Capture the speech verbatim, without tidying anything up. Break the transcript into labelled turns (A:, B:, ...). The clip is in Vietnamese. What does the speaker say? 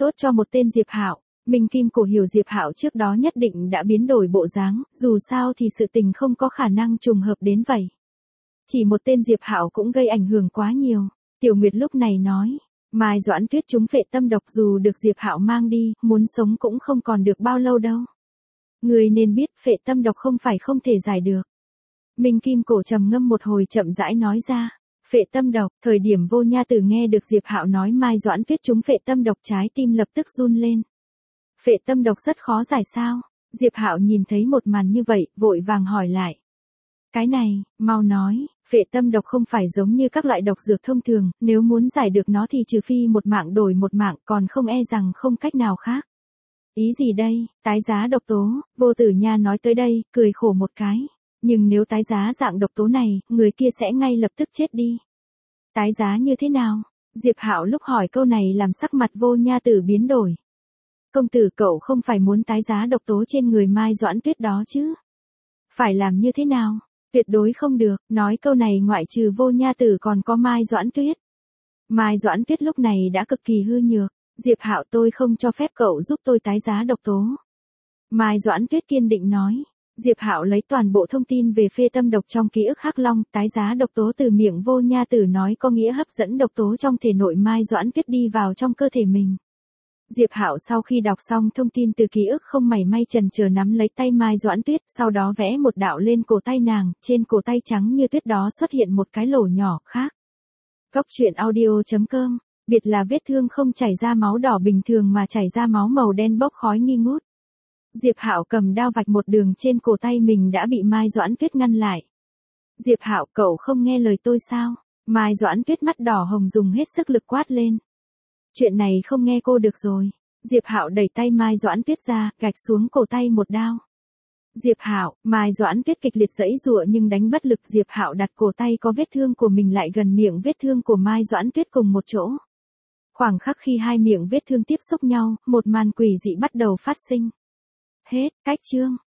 A: tốt cho một tên Diệp Hạo. Minh Kim Cổ hiểu Diệp Hạo trước đó nhất định đã biến đổi bộ dáng, dù sao thì sự tình không có khả năng trùng hợp đến vậy. Chỉ một tên Diệp Hạo cũng gây ảnh hưởng quá nhiều. Tiểu Nguyệt lúc này nói, Mai Doãn Tuyết trúng phệ tâm độc dù được Diệp Hạo mang đi, muốn sống cũng không còn được bao lâu đâu. Người nên biết phệ tâm độc không phải không thể giải được. Minh Kim Cổ trầm ngâm một hồi chậm rãi nói ra, phệ tâm độc, thời điểm Vô Nha Tử nghe được Diệp Hạo nói Mai Doãn Tuyết trúng phệ tâm độc trái tim lập tức run lên. Phệ tâm độc rất khó giải sao? Diệp Hạo nhìn thấy một màn như vậy, vội vàng hỏi lại. Cái này, mau nói, phệ tâm độc không phải giống như các loại độc dược thông thường, nếu muốn giải được nó thì trừ phi một mạng đổi một mạng, còn không e rằng không cách nào khác. Ý gì đây, tái giá độc tố, Vô Tử Nha nói tới đây, cười khổ một cái. Nhưng nếu tái giá dạng độc tố này, người kia sẽ ngay lập tức chết đi. Tái giá như thế nào? Diệp Hạo lúc hỏi câu này làm sắc mặt Vô Nha Tử biến đổi. Công tử cậu không phải muốn tái giá độc tố trên người Mai Doãn Tuyết đó chứ? Phải làm như thế nào? Tuyệt đối không được, nói câu này ngoại trừ Vô Nha Tử còn có Mai Doãn Tuyết. Mai Doãn Tuyết lúc này đã cực kỳ hư nhược, Diệp Hạo tôi không cho phép cậu giúp tôi tái giá độc tố. Mai Doãn Tuyết kiên định nói. Diệp Hạo lấy toàn bộ thông tin về phệ tâm độc trong ký ức Hắc Long, tái giá độc tố từ miệng Vô Nha Tử nói có nghĩa hấp dẫn độc tố trong thể nội Mai Doãn Tuyết đi vào trong cơ thể mình. Diệp Hạo sau khi đọc xong thông tin từ ký ức không mảy may chần chờ nắm lấy tay Mai Doãn Tuyết, sau đó vẽ một đạo lên cổ tay nàng, trên cổ tay trắng như tuyết đó xuất hiện một cái lỗ nhỏ khác. Cốc truyện audio chấm com, biệt là vết thương không chảy ra máu đỏ bình thường mà chảy ra máu màu đen bốc khói nghi ngút. Diệp Hạo cầm đao vạch một đường trên cổ tay mình đã bị Mai Doãn Tuyết ngăn lại. Diệp Hạo, cậu không nghe lời tôi sao? Mai Doãn Tuyết mắt đỏ hồng dùng hết sức lực quát lên. Chuyện này không nghe cô được rồi. Diệp Hạo đẩy tay Mai Doãn Tuyết ra, gạch xuống cổ tay một đao. Diệp Hạo, Mai Doãn Tuyết kịch liệt giãy giụa nhưng đánh bất lực. Diệp Hạo đặt cổ tay có vết thương của mình lại gần miệng vết thương của Mai Doãn Tuyết cùng một chỗ. Khoảng khắc khi hai miệng vết thương tiếp xúc nhau, một màn quỷ dị bắt đầu phát sinh. Hết, cách chương.